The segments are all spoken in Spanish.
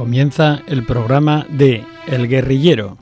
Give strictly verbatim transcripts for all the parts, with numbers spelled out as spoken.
Comienza el programa de El Guerrillero.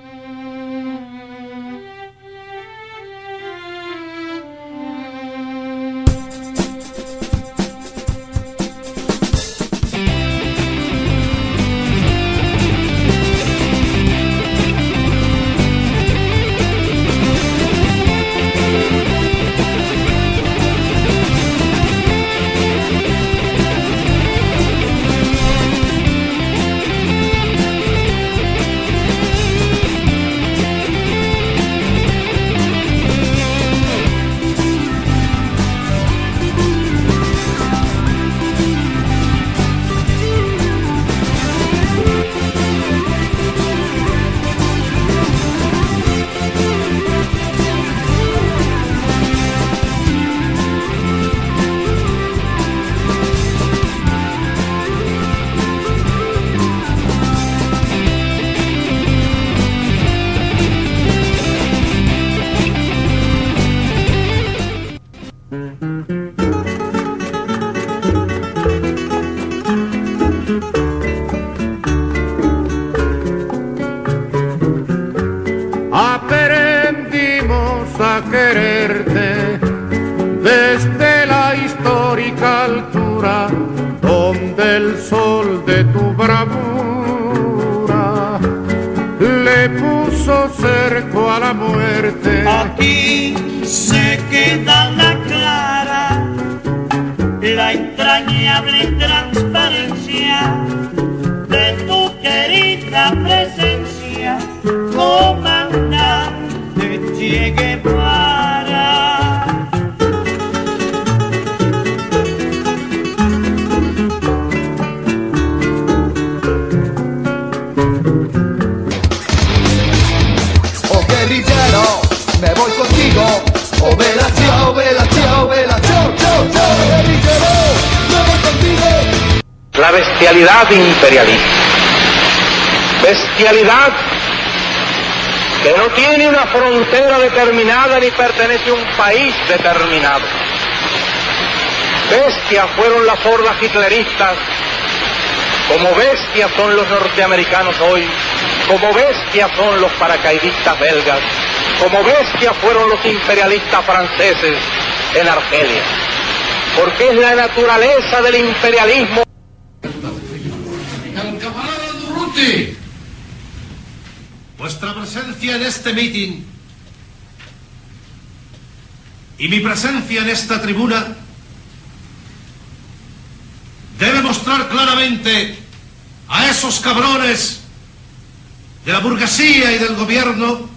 Aprendimos a quererte desde la histórica altura donde el sol de tu bravura le puso cerco a la muerte. Aquí se queda la clara, la entrañable transparencia de tu querida presencia, comandante Che Guevara. Oh guerrillero, me voy contigo. Oh vela, chao, vela, chao, vela, chao, chao, chao. Guerrillero, me voy contigo. La bestialidad imperialista. Bestialidad que no tiene una frontera determinada ni pertenece a un país determinado. Bestias fueron las hordas hitleristas, como bestias son los norteamericanos hoy, como bestias son los paracaidistas belgas, como bestias fueron los imperialistas franceses en Argelia. Porque es la naturaleza del imperialismo. El camarada Durruti, vuestra presencia en este meeting y mi presencia en esta tribuna debe mostrar claramente a esos cabrones de la burguesía y del gobierno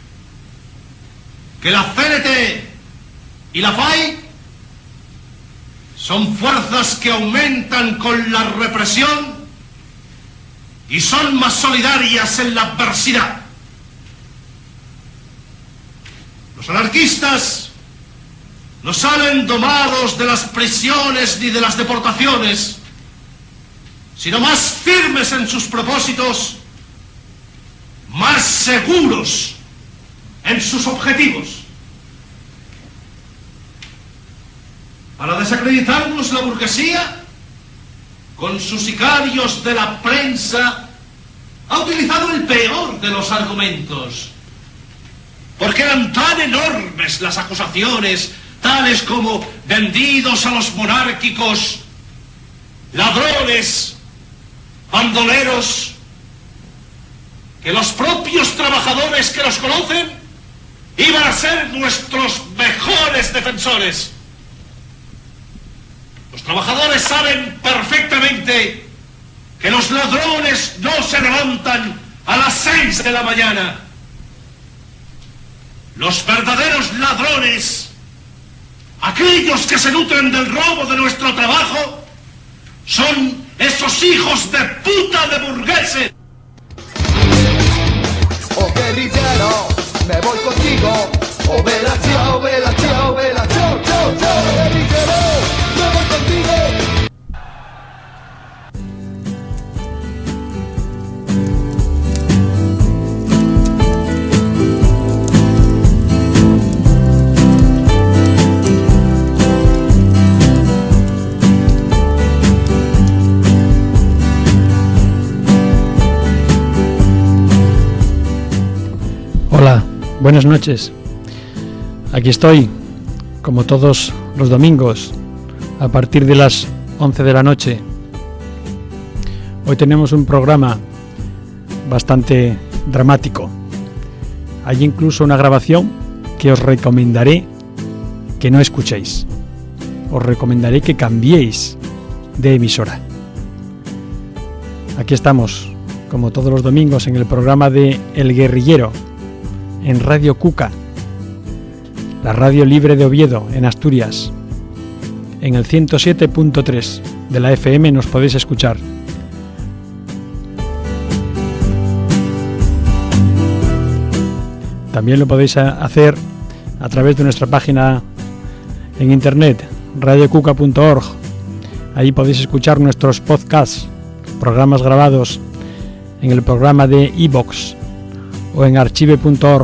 que la C N T y la F A I son fuerzas que aumentan con la represión y son más solidarias en la adversidad. Los anarquistas no salen domados de las prisiones ni de las deportaciones, sino más firmes en sus propósitos, más seguros en sus objetivos. Para desacreditarnos la burguesía, con sus sicarios de la prensa, ha utilizado el peor de los argumentos, porque eran tan enormes las acusaciones, tales como vendidos a los monárquicos, ladrones, bandoleros, que los propios trabajadores que los conocen iban a ser nuestros mejores defensores. Los trabajadores saben perfectamente que los ladrones no se levantan a las seis de la mañana. Los verdaderos ladrones, aquellos que se nutren del robo de nuestro trabajo, son esos hijos de puta de burgueses. Oh guerrillero, me voy contigo. Oh vela, chao, vela, chao, vela, chao, chao, chao. Guerrillero, me voy contigo. Buenas noches. Aquí estoy, como todos los domingos, a partir de las once de la noche. Hoy tenemos un programa bastante dramático. Hay incluso una grabación que os recomendaré que no escuchéis. Os recomendaré que cambiéis de emisora. Aquí estamos, como todos los domingos, en el programa de El Guerrillero, en Radio Cuca, la radio libre de Oviedo, en Asturias. En el ciento siete punto tres de la F M nos podéis escuchar. También lo podéis hacer a través de nuestra página en internet, radio cuca punto org. Ahí podéis escuchar nuestros podcasts, programas grabados en el programa de iVoox o en archive punto org.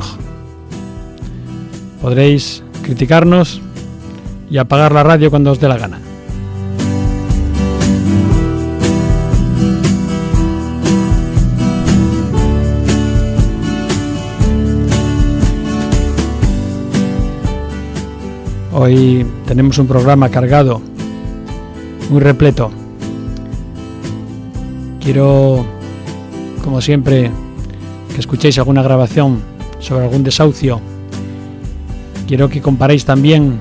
Podréis criticarnos y apagar la radio cuando os dé la gana. Hoy tenemos un programa cargado, muy repleto. Quiero, como siempre, que escuchéis alguna grabación sobre algún desahucio. Quiero que comparéis también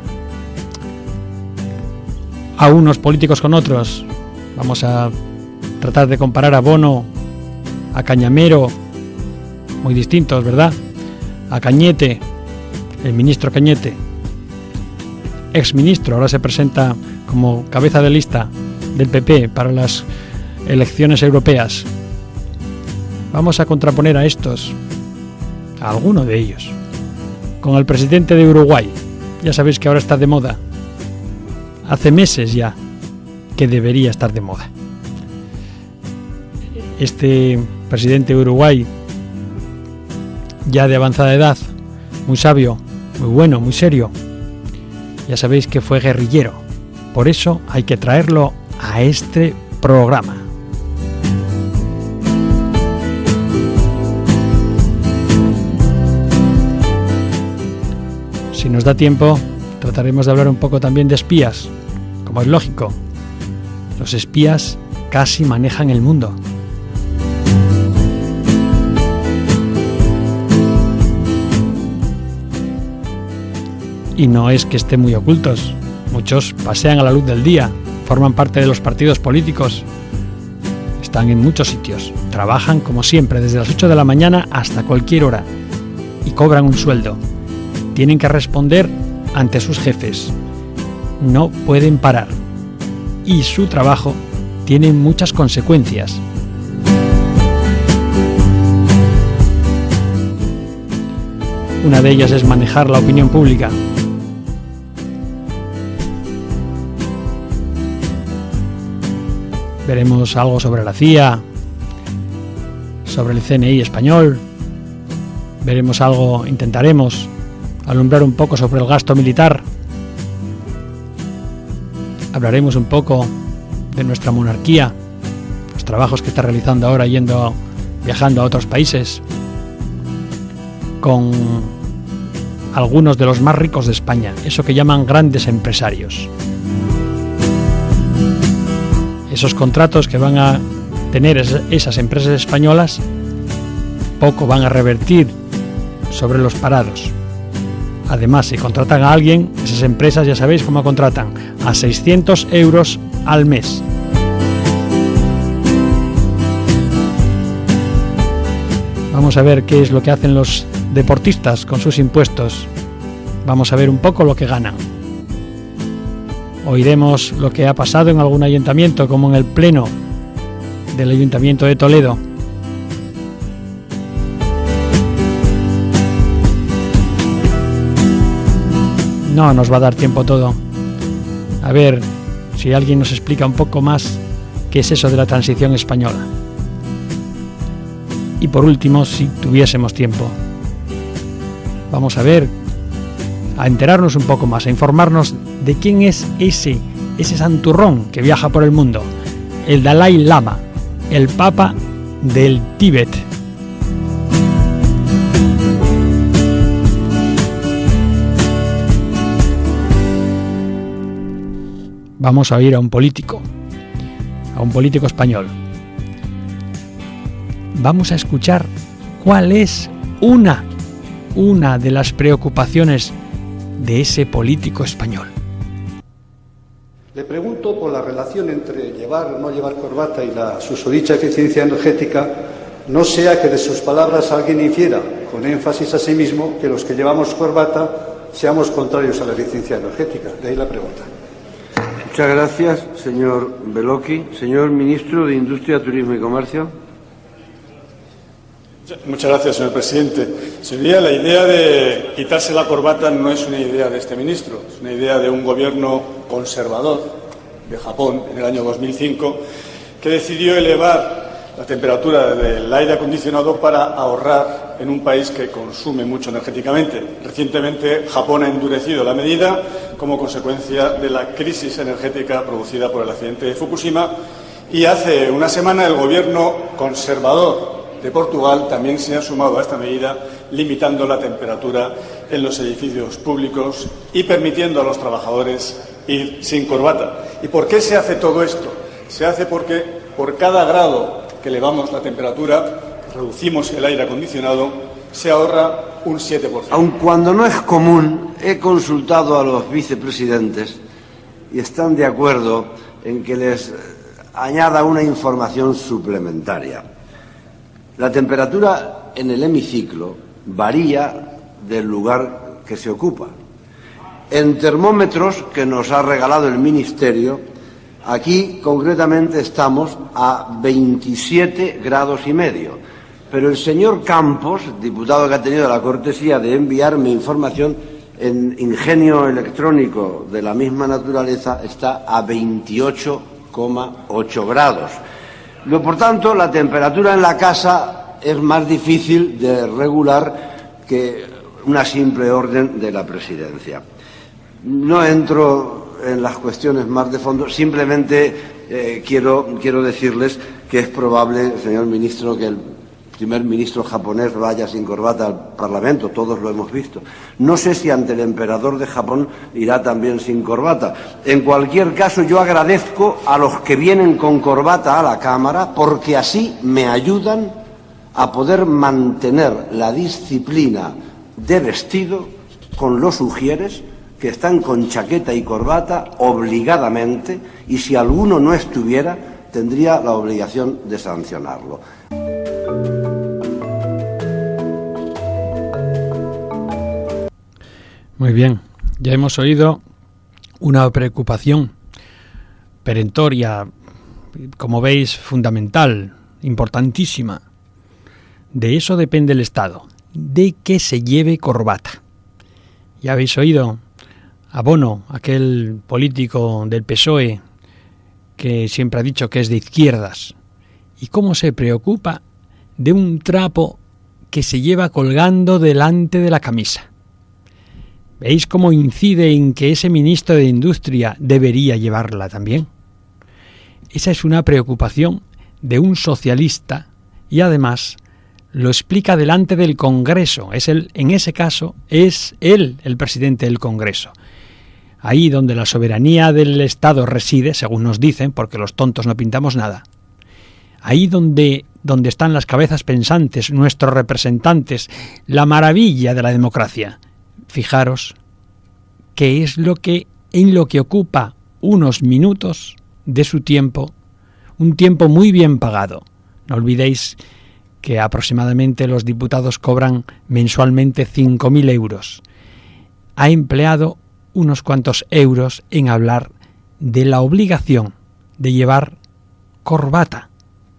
a unos políticos con otros. Vamos a tratar de comparar a Bono, a Cañamero, muy distintos, ¿verdad? A Cañete, el ministro Cañete, exministro, ahora se presenta como cabeza de lista del P P para las elecciones europeas. Vamos a contraponer a estos, a alguno de ellos, con el presidente de Uruguay. Ya sabéis que ahora está de moda. Hace meses ya que debería estar de moda. Este presidente de Uruguay, ya de avanzada edad, muy sabio, muy bueno, muy serio. Ya sabéis que fue guerrillero. Por eso hay que traerlo a este programa. Si nos da tiempo, trataremos de hablar un poco también de espías. Como es lógico, los espías casi manejan el mundo. Y no es que estén muy ocultos. Muchos pasean a la luz del día, forman parte de los partidos políticos. Están en muchos sitios. Trabajan como siempre, desde las ocho de la mañana hasta cualquier hora. Y cobran un sueldo. Tienen que responder ante sus jefes. No pueden parar. Y su trabajo tiene muchas consecuencias. Una de ellas es manejar la opinión pública. Veremos algo sobre la C I A, sobre el C N I español. Veremos algo, intentaremos alumbrar un poco sobre el gasto militar. Hablaremos un poco de nuestra monarquía, los trabajos que está realizando ahora yendo, viajando a otros países, con algunos de los más ricos de España, eso que llaman grandes empresarios. Esos contratos que van a tener esas empresas españolas poco van a revertir sobre los parados. Además, si contratan a alguien, esas empresas ya sabéis cómo contratan, a seiscientos euros al mes. Vamos a ver qué es lo que hacen los deportistas con sus impuestos. Vamos a ver un poco lo que ganan. Oiremos lo que ha pasado en algún ayuntamiento, como en el pleno del Ayuntamiento de Toledo. No nos va a dar tiempo todo. A ver si alguien nos explica un poco más qué es eso de la transición española. Y por último, si tuviésemos tiempo, vamos a ver, a enterarnos un poco más, a informarnos de quién es ese, ese santurrón que viaja por el mundo, el Dalai Lama, el Papa del Tíbet. vamos a oír a un político, a un político español. Vamos a escuchar cuál es una, una de las preocupaciones de ese político español. Le pregunto por la relación entre llevar o no llevar corbata y la susodicha eficiencia energética, no sea que de sus palabras alguien infiera, con énfasis a sí mismo, que los que llevamos corbata seamos contrarios a la eficiencia energética. De ahí la pregunta. Muchas gracias, señor Bellocchi. Señor Ministro de Industria, Turismo y Comercio. Muchas gracias, señor presidente. Señoría, la idea de quitarse la corbata no es una idea de este ministro, es una idea de un gobierno conservador de Japón en el año dos mil cinco que decidió elevar la temperatura del aire acondicionado para ahorrar en un país que consume mucho energéticamente. Recientemente, Japón ha endurecido la medida como consecuencia de la crisis energética producida por el accidente de Fukushima, y hace una semana el gobierno conservador de Portugal también se ha sumado a esta medida, limitando la temperatura en los edificios públicos y permitiendo a los trabajadores ir sin corbata. ¿Y por qué se hace todo esto? Se hace porque por cada grado que elevamos la temperatura, reducimos el aire acondicionado, se ahorra un siete por ciento. Aun cuando no es común, he consultado a los vicepresidentes y están de acuerdo en que les añada una información suplementaria. La temperatura en el hemiciclo varía del lugar que se ocupa. En termómetros que nos ha regalado el Ministerio, aquí concretamente estamos a veintisiete grados y medio. Pero el señor Campos, diputado que ha tenido la cortesía de enviarme información, en ingenio electrónico de la misma naturaleza está a veintiocho coma ocho grados. Luego, por tanto, la temperatura en la casa es más difícil de regular que una simple orden de la Presidencia. No entro en las cuestiones más de fondo, simplemente eh, quiero, quiero decirles que es probable, señor Ministro, que el primer ministro japonés vaya sin corbata al Parlamento, todos lo hemos visto. No sé si ante el emperador de Japón irá también sin corbata. En cualquier caso, yo agradezco a los que vienen con corbata a la Cámara, porque así me ayudan a poder mantener la disciplina de vestido con los ujieres, que están con chaqueta y corbata obligadamente, y si alguno no estuviera, tendría la obligación de sancionarlo. Muy bien, ya hemos oído una preocupación perentoria, como veis, fundamental, importantísima. De eso depende el Estado, de que se lleve corbata. Ya habéis oído a Bono, aquel político del P S O E que siempre ha dicho que es de izquierdas, y cómo se preocupa de un trapo que se lleva colgando delante de la camisa. ¿Veis cómo incide en que ese ministro de Industria debería llevarla también? Esa es una preocupación de un socialista y además lo explica delante del Congreso. Es él, en ese caso, es él el presidente del Congreso. Ahí donde la soberanía del Estado reside, según nos dicen, porque los tontos no pintamos nada. Ahí donde, donde están las cabezas pensantes, nuestros representantes, la maravilla de la democracia. Fijaros qué es lo que en lo que ocupa unos minutos de su tiempo, un tiempo muy bien pagado. No olvidéis que aproximadamente los diputados cobran mensualmente cinco mil euros. Ha empleado unos cuantos euros en hablar de la obligación de llevar corbata.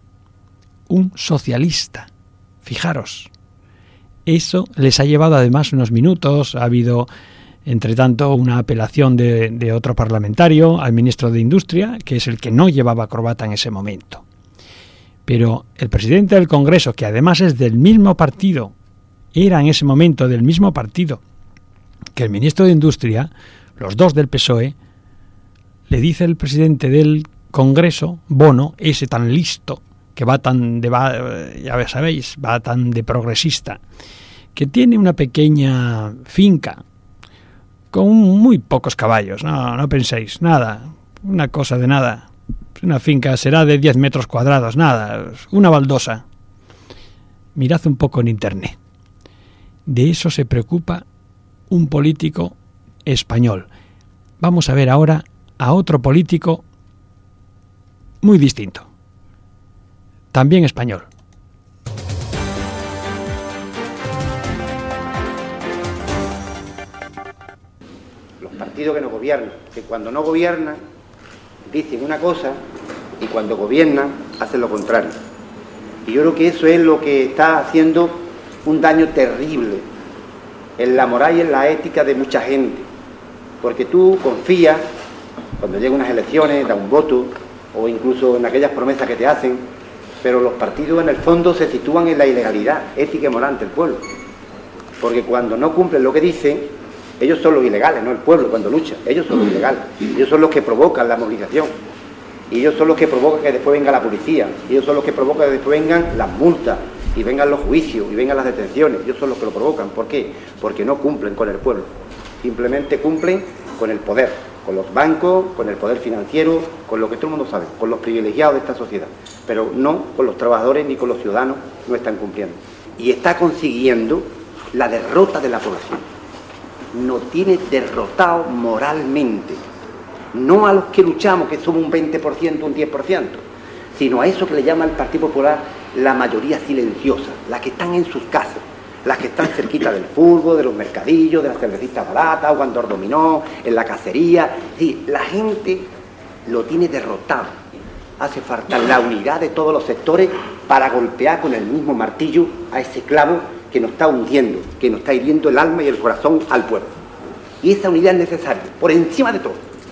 Un socialista. Fijaros. Eso les ha llevado además unos minutos. Ha habido, entre tanto, una apelación de, de otro parlamentario al ministro de Industria, que es el que no llevaba corbata en ese momento. Pero el presidente del Congreso, que además es del mismo partido, era en ese momento del mismo partido que el ministro de Industria, los dos del P S O E, le dice el presidente del Congreso, Bono, ese tan listo, que va tan de, va, ya sabéis, va tan de progresista, que tiene una pequeña finca con muy pocos caballos, no, no penséis, nada, una cosa de nada. Una finca será de diez metros cuadrados, nada, una baldosa. Mirad un poco en internet. De eso se preocupa un político español. Vamos a ver ahora a otro político muy distinto, también español. Los partidos que no gobiernan, que cuando no gobiernan dicen una cosa y cuando gobiernan hacen lo contrario. Y yo creo que eso es lo que está haciendo un daño terrible en la moral y en la ética de mucha gente. Porque tú confías, cuando llegan unas elecciones, da un voto, o incluso en aquellas promesas que te hacen, pero los partidos en el fondo se sitúan en la ilegalidad ética y moral ante el pueblo. Porque cuando no cumplen lo que dicen, ellos son los ilegales, no el pueblo cuando lucha, ellos son los ilegales, ellos son los que provocan la movilización, y ellos son los que provocan que después venga la policía, y ellos son los que provocan que después vengan las multas, y vengan los juicios, y vengan las detenciones, ellos son los que lo provocan. ¿Por qué? Porque no cumplen con el pueblo, simplemente cumplen con el poder, con los bancos, con el poder financiero, con lo que todo el mundo sabe, con los privilegiados de esta sociedad, pero no con los trabajadores ni con los ciudadanos, no están cumpliendo. Y está consiguiendo la derrota de la población. Nos tiene derrotado moralmente, no a los que luchamos, que somos un veinte por ciento, un diez por ciento, sino a eso que le llama el Partido Popular la mayoría silenciosa, las que están en sus casas, las que están cerquita del fútbol, de los mercadillos, de las cervecitas baratas, jugando al dominó, en la cacería. Sí, la gente lo tiene derrotado. Hace falta la unidad de todos los sectores para golpear con el mismo martillo a ese clavo que nos está hundiendo, que nos está hiriendo el alma y el corazón al pueblo. Y esa unidad es necesaria, por encima de todo,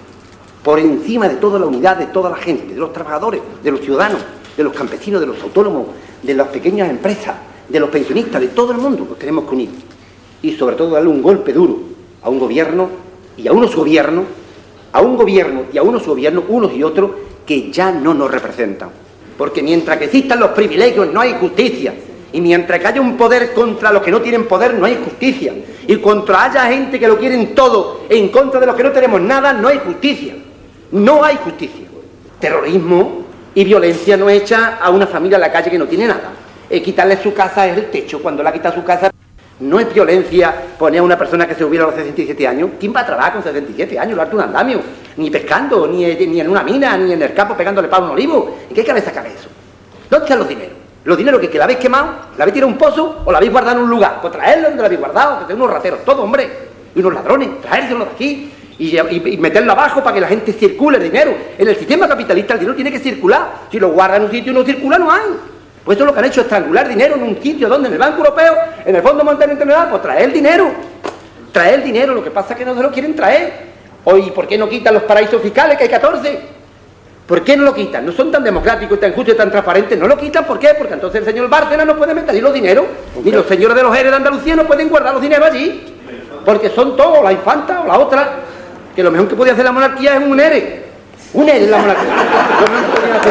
por encima de toda la unidad de toda la gente, de los trabajadores, de los ciudadanos, de los campesinos, de los autónomos, de las pequeñas empresas, de los pensionistas, de todo el mundo. Nos tenemos que unir y sobre todo darle un golpe duro a un gobierno y a unos gobiernos, a un gobierno y a unos gobiernos, unos y otros, que ya no nos representan. Porque mientras que existan los privilegios no hay justicia. Y mientras que haya un poder contra los que no tienen poder, no hay justicia. Y contra haya gente que lo quieren todo en contra de los que no tenemos nada, no hay justicia. No hay justicia. Terrorismo y violencia no echa a una familia a la calle que no tiene nada. Eh, quitarle su casa es el techo. Cuando le ha quitado su casa, no es violencia poner a una persona que se hubiera a los sesenta y siete años. ¿Quién va a trabajar con sesenta y siete años? Lo harto un andamio. Ni pescando, ni, ni en una mina, ni en el campo pegándole palo a un olivo. ¿En qué cabeza cabe eso? ¿Dónde están los dineros? Los dineros que, que la habéis quemado, la habéis tirado a un pozo o la habéis guardado en un lugar. Pues traerlo donde la habéis guardado, que son unos rateros, todo, hombre. Y unos ladrones, traérselos de aquí y, y, y meterlo abajo para que la gente circule el dinero. En el sistema capitalista el dinero tiene que circular. Si lo guardan en un sitio y no circula, no hay. Pues eso es lo que han hecho, estrangular dinero en un sitio donde en el Banco Europeo, en el Fondo Monetario Internacional, pues traer el dinero. Traer el dinero, lo que pasa es que no se lo quieren traer. Oye, ¿por qué no quitan los paraísos fiscales, que hay catorce? ¿Por qué no lo quitan? No son tan democráticos, tan justos y tan transparentes. No lo quitan, ¿por qué? Porque entonces el señor Bárcenas no puede meter ahí los dineros, ni los señores de los Jerez de Andalucía no pueden guardar los dineros allí, porque son todos, la infanta o la otra, que lo mejor que podía hacer la monarquía es un E R E. Un E R E en la monarquía. Lo mejor que podía hacer.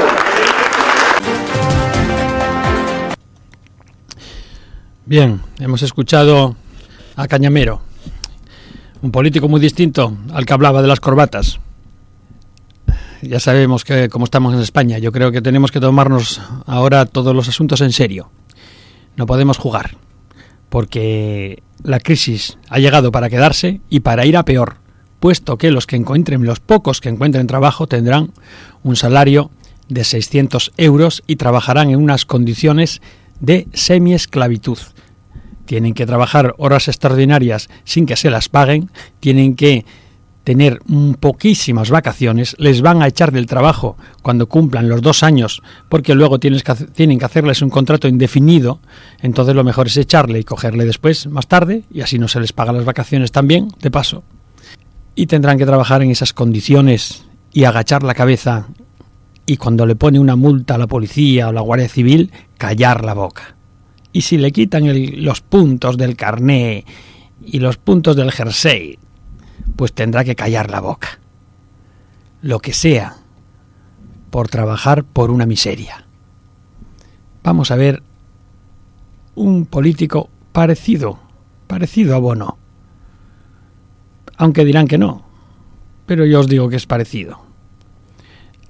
Bien, hemos escuchado a Cañamero, un político muy distinto al que hablaba de las corbatas. Ya sabemos que como estamos en España, yo creo que tenemos que tomarnos ahora todos los asuntos en serio. No podemos jugar, porque la crisis ha llegado para quedarse y para ir a peor, puesto que los que encuentren, los pocos que encuentren trabajo, tendrán un salario de seiscientos euros y trabajarán en unas condiciones de semiesclavitud. Tienen que trabajar horas extraordinarias sin que se las paguen, tienen que tener poquísimas vacaciones, les van a echar del trabajo cuando cumplan los dos años, porque luego tienes que, tienen que hacerles un contrato indefinido. Entonces lo mejor es echarle y cogerle después, más tarde, y así no se les pagan las vacaciones también, de paso. Y tendrán que trabajar en esas condiciones y agachar la cabeza, y cuando le pone una multa a la policía o la Guardia Civil, callar la boca. Y si le quitan el, los puntos del carné y los puntos del jersey, pues tendrá que callar la boca. Lo que sea, por trabajar por una miseria. Vamos a ver un político parecido, parecido a Bono. Aunque dirán que no, pero yo os digo que es parecido.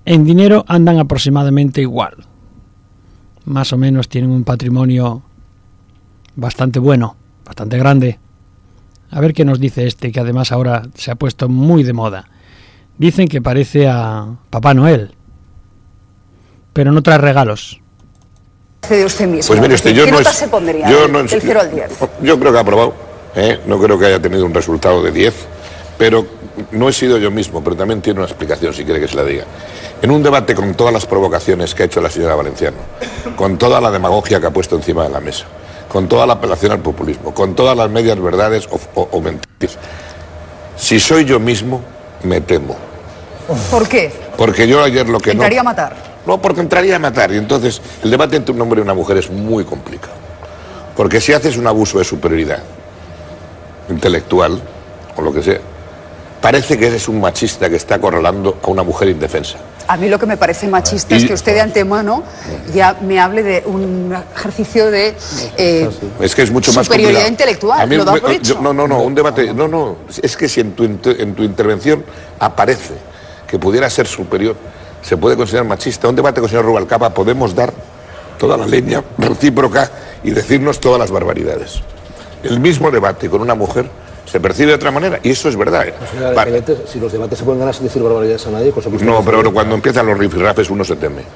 En dinero andan aproximadamente igual. Más o menos tienen un patrimonio bastante bueno, bastante grande. A ver qué nos dice este, que además ahora se ha puesto muy de moda. Dicen que parece a Papá Noel, pero no trae regalos. De usted mismo. Pues mire usted, yo ¿Qué no nota es, se pondría yo del no es, cero al diez? Yo creo que ha aprobado, ¿eh? No creo que haya tenido un resultado de diez, pero no he sido yo mismo, pero también tiene una explicación, si quiere que se la diga. En un debate con todas las provocaciones que ha hecho la señora Valenciano, con toda la demagogia que ha puesto encima de la mesa, con toda la apelación al populismo, con todas las medias verdades o, o, o mentiras, si soy yo mismo, me temo. ¿Por qué? Porque yo ayer lo que no... Entraría a matar. No, porque entraría a matar. Y entonces el debate entre un hombre y una mujer es muy complicado. Porque si haces un abuso de superioridad intelectual, o lo que sea, parece que eres un machista que está acorralando a una mujer indefensa. A mí lo que me parece machista y... es que usted de antemano ya me hable de un ejercicio de eh, es que es mucho más superioridad intelectual. A mí, lo da por yo, hecho. no, no, no, un debate... No, no, es que si en tu, en tu intervención aparece que pudiera ser superior, se puede considerar machista. Un debate con el señor Rubalcaba podemos dar toda la leña recíproca y decirnos todas las barbaridades. El mismo debate con una mujer se percibe de otra manera, y eso es verdad. ¿eh? Señora, vale. Si los debates se pueden ganar sin decir barbaridades a nadie, cosa que no, pero cuando empiezan los rifirrafes uno se teme.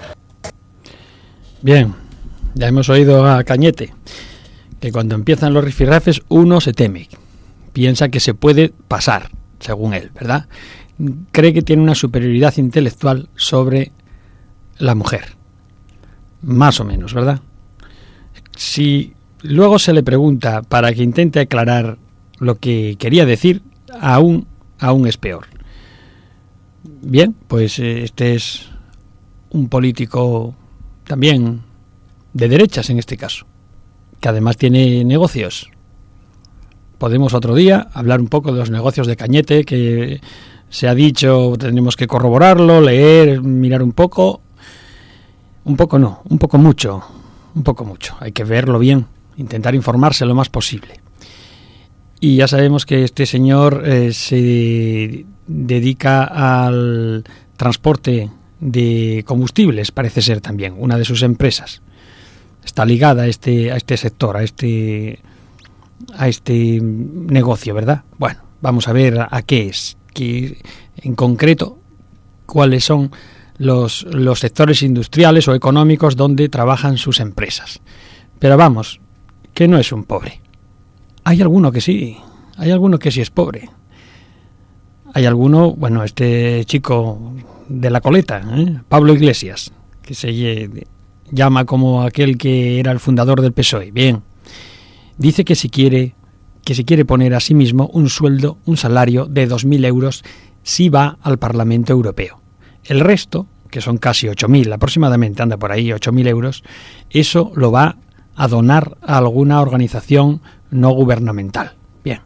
Bien, ya hemos oído a Cañete, que cuando empiezan los rifirrafes uno se teme, piensa que se puede pasar, según él, ¿verdad? Cree que tiene una superioridad intelectual sobre la mujer, más o menos, ¿verdad? Si luego se le pregunta para que intente aclarar lo que quería decir, aún, aún es peor. Bien, pues este es un político también de derechas en este caso, que además tiene negocios. Podemos otro día hablar un poco de los negocios de Cañete, que se ha dicho, tenemos que corroborarlo, leer, mirar un poco. Un poco no, un poco mucho, un poco mucho. Hay que verlo bien, intentar informarse lo más posible. Y ya sabemos que este señor eh, se dedica al transporte de combustibles, parece ser también, una de sus empresas. Está ligada a este, a este sector, a este, a este negocio, ¿verdad? Bueno, vamos a ver a, a qué es, que, en concreto, cuáles son los, los sectores industriales o económicos donde trabajan sus empresas. Pero vamos, que no es un pobre. Hay alguno que sí, hay alguno que sí es pobre. Hay alguno, bueno, este chico de la coleta, ¿eh? Pablo Iglesias, que se llama como aquel que era el fundador del P S O E. Bien, dice que si quiere, que si quiere poner a sí mismo un sueldo, un salario de dos mil euros si va al Parlamento Europeo. El resto, que son casi ocho mil aproximadamente, anda por ahí ocho mil euros, eso lo va a donar a alguna organización no gubernamental. Bien,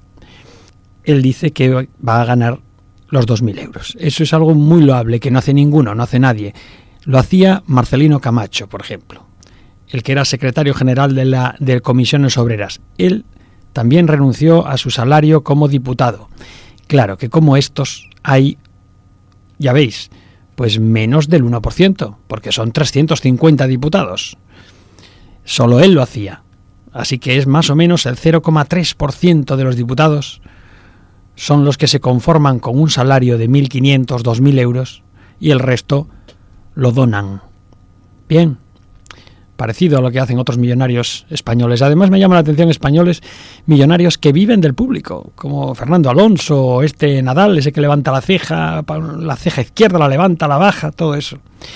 él dice que va a ganar los dos mil euros. Eso es algo muy loable, que no hace ninguno, no hace nadie. Lo hacía Marcelino Camacho, por ejemplo, el que era secretario general de la de Comisiones Obreras. Él también renunció a su salario como diputado. Claro que como estos hay, ya veis, pues menos del uno por ciento, porque son trescientos cincuenta diputados. Solo él lo hacía. Así que es más o menos el cero coma tres por ciento de los diputados son los que se conforman con un salario de mil quinientos, dos mil euros y el resto lo donan. Bien, parecido a lo que hacen otros millonarios españoles. Además me llama la atención españoles millonarios que viven del público, como Fernando Alonso, este Nadal, ese que levanta la ceja, la ceja izquierda la levanta, la baja, todo eso.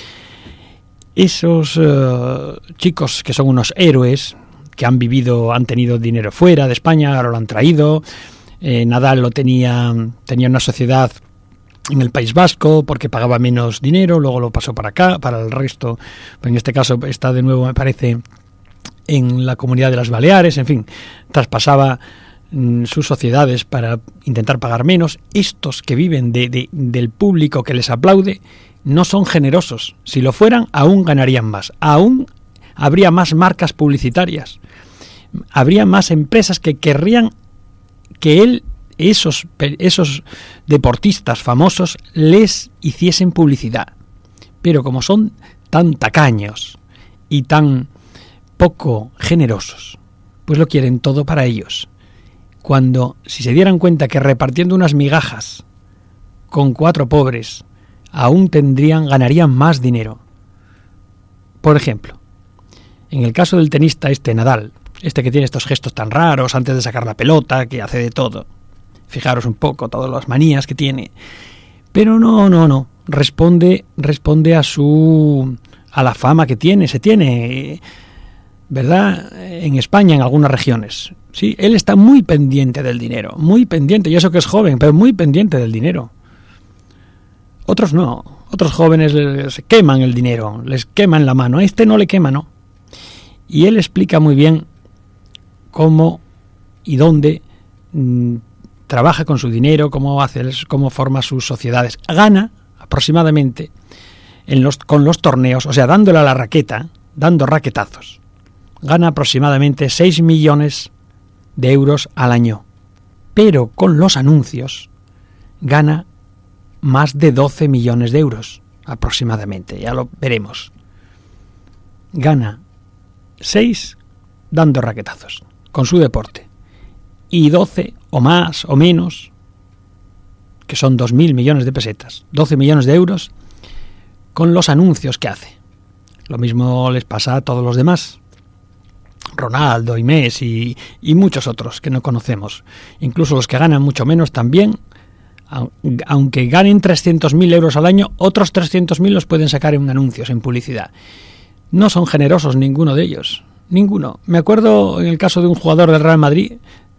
Esos uh, chicos que son unos héroes, que han vivido, han tenido dinero fuera de España, ahora lo han traído. Eh, Nadal lo tenía, tenía una sociedad en el País Vasco porque pagaba menos dinero, luego lo pasó para acá, para el resto, en este caso está de nuevo, me parece, en la Comunidad de las Baleares, en fin, traspasaba mm, sus sociedades para intentar pagar menos. Estos que viven de, de, del público que les aplaude no son generosos. Si lo fueran, aún ganarían más, aún habría más marcas publicitarias, habría más empresas que querrían que él, esos, esos deportistas famosos, les hiciesen publicidad. Pero como son tan tacaños y tan poco generosos, pues lo quieren todo para ellos. Cuando, si se dieran cuenta que repartiendo unas migajas con cuatro pobres, aún tendrían, ganarían más dinero. Por ejemplo, en el caso del tenista este Nadal, este que tiene estos gestos tan raros antes de sacar la pelota, que hace de todo. Fijaros un poco todas las manías que tiene. Pero no, no, no. Responde, responde a su, a la fama que tiene, se tiene, ¿verdad? En España, en algunas regiones. Sí, él está muy pendiente del dinero, muy pendiente. Yo sé que es joven, pero muy pendiente del dinero. Otros no. Otros jóvenes les queman el dinero, les queman la mano. A este no le quema, ¿no? Y él explica muy bien cómo y dónde mmm, trabaja con su dinero, cómo hace, cómo forma sus sociedades. Gana aproximadamente en los, con los torneos, o sea, dándole a la raqueta, dando raquetazos, gana aproximadamente seis millones de euros al año. Pero con los anuncios gana más de doce millones de euros aproximadamente, ya lo veremos. Gana seis dando raquetazos con su deporte y doce o más o menos, que son dos mil millones de pesetas, doce millones de euros con los anuncios que hace. Lo mismo les pasa a todos los demás, Ronaldo y Messi y, y muchos otros que no conocemos, incluso los que ganan mucho menos también. Aunque ganen trescientos mil euros al año, otros trescientos mil los pueden sacar en anuncios, en publicidad. No son generosos ninguno de ellos, ninguno. Me acuerdo en el caso de un jugador del Real Madrid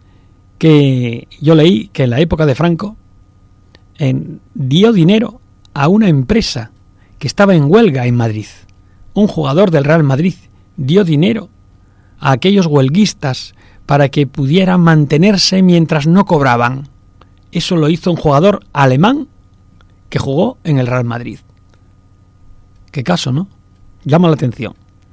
que yo leí que en la época de Franco en, dio dinero a una empresa que estaba en huelga en Madrid. Un jugador del Real Madrid dio dinero a aquellos huelguistas para que pudieran mantenerse mientras no cobraban. Eso lo hizo un jugador alemán que jugó en el Real Madrid. Qué caso, ¿no? Llama la atención.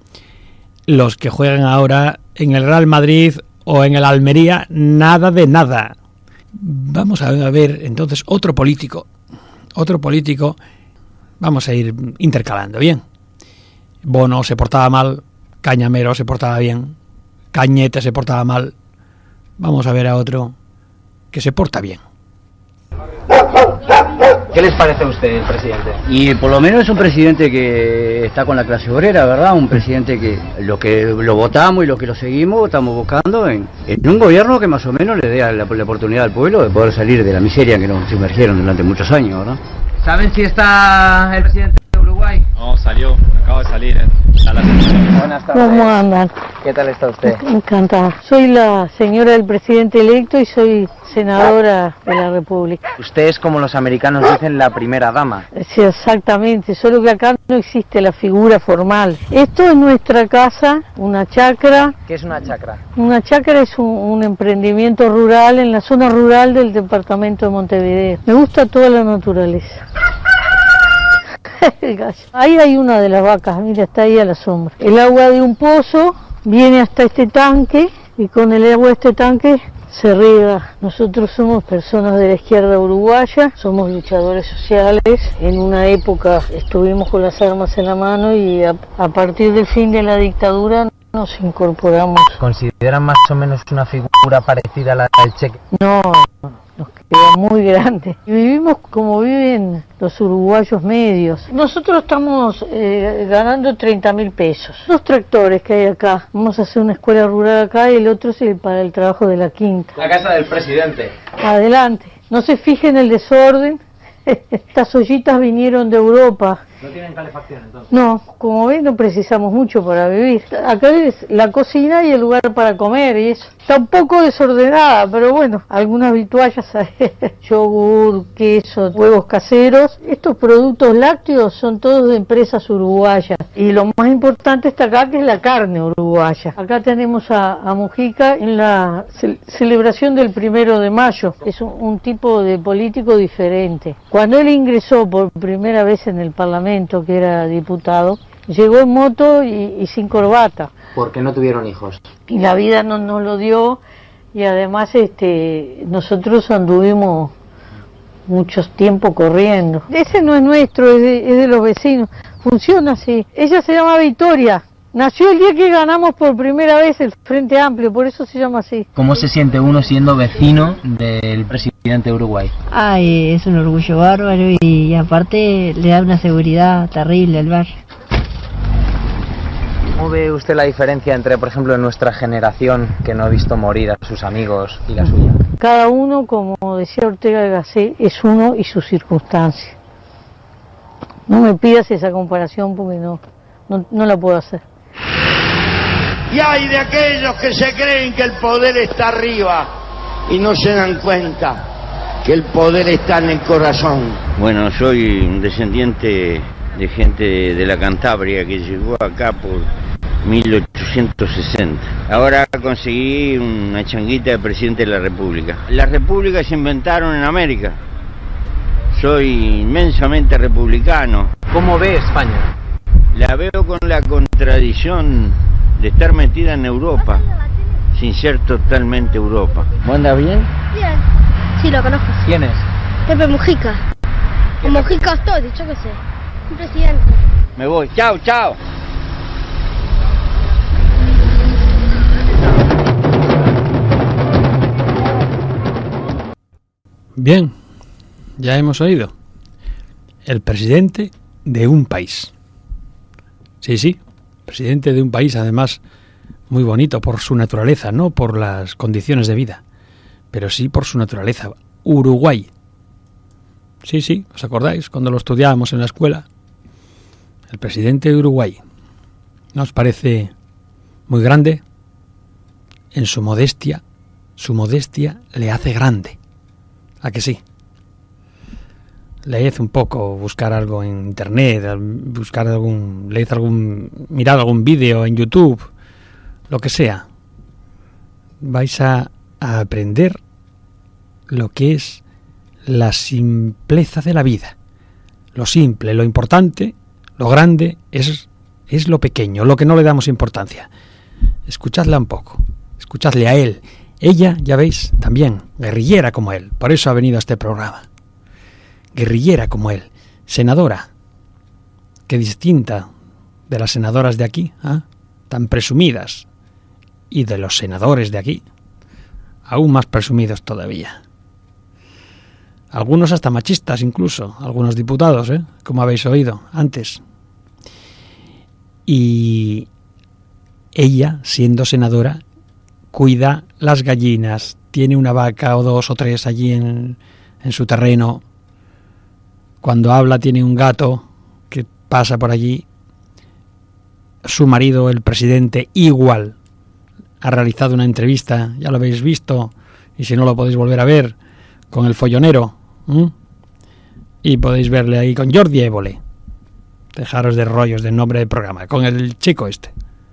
Los que juegan ahora en el Real Madrid o en el Almería, nada de nada. Vamos a ver entonces otro político. Otro político. Vamos a ir intercalando, ¿bien? Bono se portaba mal, Cañamero se portaba bien, Cañete se portaba mal. Vamos a ver a otro que se porta bien. ¿Qué les parece a usted, el presidente? Y por lo menos es un presidente que está con la clase obrera, ¿verdad? Un presidente que lo que lo votamos y lo que lo seguimos estamos buscando en, en un gobierno que más o menos le dé la, la oportunidad al pueblo de poder salir de la miseria en que nos sumergieron durante muchos años, ¿verdad? ¿Saben si está el presidente de Uruguay? No, salió, acaba de salir. ¿eh? Buenas tardes. ¿Cómo andan? ¿Qué tal está usted? Encantada. Soy la señora del presidente electo y soy senadora de la República. Usted es, como los americanos dicen, la primera dama. Sí, exactamente, solo que acá no existe la figura formal. Esto es nuestra casa, una chacra. ¿Qué es una chacra? Una chacra es un, un emprendimiento rural en la zona rural del departamento de Montevideo. Me gusta toda la naturaleza. Ahí hay una de las vacas, mira, está ahí a la sombra. El agua de un pozo viene hasta este tanque y con el agua de este tanque se riega. Nosotros somos personas de la izquierda uruguaya, somos luchadores sociales. En una época estuvimos con las armas en la mano y a, a partir del fin de la dictadura nos incorporamos. ¿Consideran más o menos una figura parecida a la del Che? No, nos queda muy grande. Y vivimos como viven los uruguayos medios. Nosotros estamos eh, ganando treinta mil pesos. Dos tractores que hay acá. Vamos a hacer una escuela rural acá y el otro es el para el trabajo de la quinta. La casa del presidente. Adelante. No se fijen el desorden. Estas ollitas vinieron de Europa. ¿No tienen calefacción entonces? No, como ven no precisamos mucho para vivir. Acá es la cocina y el lugar para comer y eso. Está un poco desordenada, pero bueno, algunas vituallas, yogur, queso, huevos caseros. Estos productos lácteos son todos de empresas uruguayas. Y lo más importante está acá, que es la carne uruguaya. Acá tenemos a, a Mujica en la ce celebración del primero de mayo. Es un, un tipo de político diferente. Cuando él ingresó por primera vez en el Parlamento, que era diputado, llegó en moto y, y sin corbata. ¿Por qué no tuvieron hijos? Y la vida no nos lo dio, y además este nosotros anduvimos mucho tiempo corriendo. Ese no es nuestro, es de, es de los vecinos. funciona así. Ella se llama Victoria. Nació el día que ganamos por primera vez el Frente Amplio, por eso se llama así. ¿Cómo se siente uno siendo vecino del presidente de Uruguay? Ay, es un orgullo bárbaro y aparte le da una seguridad terrible al barrio. ¿Cómo ve usted la diferencia entre, por ejemplo, nuestra generación que no ha visto morir a sus amigos y la suya? Cada uno, como decía Ortega de Gasset, es uno y sus circunstancias. No me pidas esa comparación porque no, no, no la puedo hacer. Y hay de aquellos que se creen que el poder está arriba y no se dan cuenta que el poder está en el corazón. Bueno, soy un descendiente de gente de la Cantabria que llegó acá por mil ochocientos sesenta. Ahora conseguí una changuita de presidente de la República. Las repúblicas se inventaron en América. Soy inmensamente republicano. ¿Cómo ve España? La veo con la contradicción de estar metida en Europa, sin ser totalmente Europa. ¿Anda bien? Bien, sí, lo conozco. ¿Quién es? Pepe Mujica. O Mujica Ostodi, yo qué sé. Un presidente. Me voy. Chao, chao. Bien, ya hemos oído. El presidente de un país. Sí, sí, presidente de un país, además, muy bonito por su naturaleza, no por las condiciones de vida, pero sí por su naturaleza. Uruguay. Sí, sí, ¿os acordáis? Cuando lo estudiábamos en la escuela. El presidente de Uruguay. ¿No os parece muy grande? En su modestia, su modestia le hace grande. ¿A que sí? Leed un poco, buscar algo en internet, buscar algún, leed algún, mirad algún vídeo en YouTube, lo que sea. Vais a, a aprender lo que es la simpleza de la vida. Lo simple, lo importante, lo grande es, es lo pequeño, lo que no le damos importancia. Escuchadla un poco, escuchadle a él. Ella, ya veis, también, guerrillera como él, por eso ha venido a este programa. Guerrillera como él, senadora, que distinta de las senadoras de aquí, ¿eh? Tan presumidas, y de los senadores de aquí, aún más presumidos todavía. Algunos hasta machistas incluso, algunos diputados, ¿eh? Como habéis oído antes. Y ella, siendo senadora, cuida las gallinas, tiene una vaca o dos o tres allí en, en su terreno. Cuando habla tiene un gato que pasa por allí. Su marido, el presidente, igual, ha realizado una entrevista, ya lo habéis visto, y si no lo podéis volver a ver, con el follonero, ¿m? Y podéis verle ahí con Jordi Évole. Dejaros de rollos del nombre del programa, con el chico este.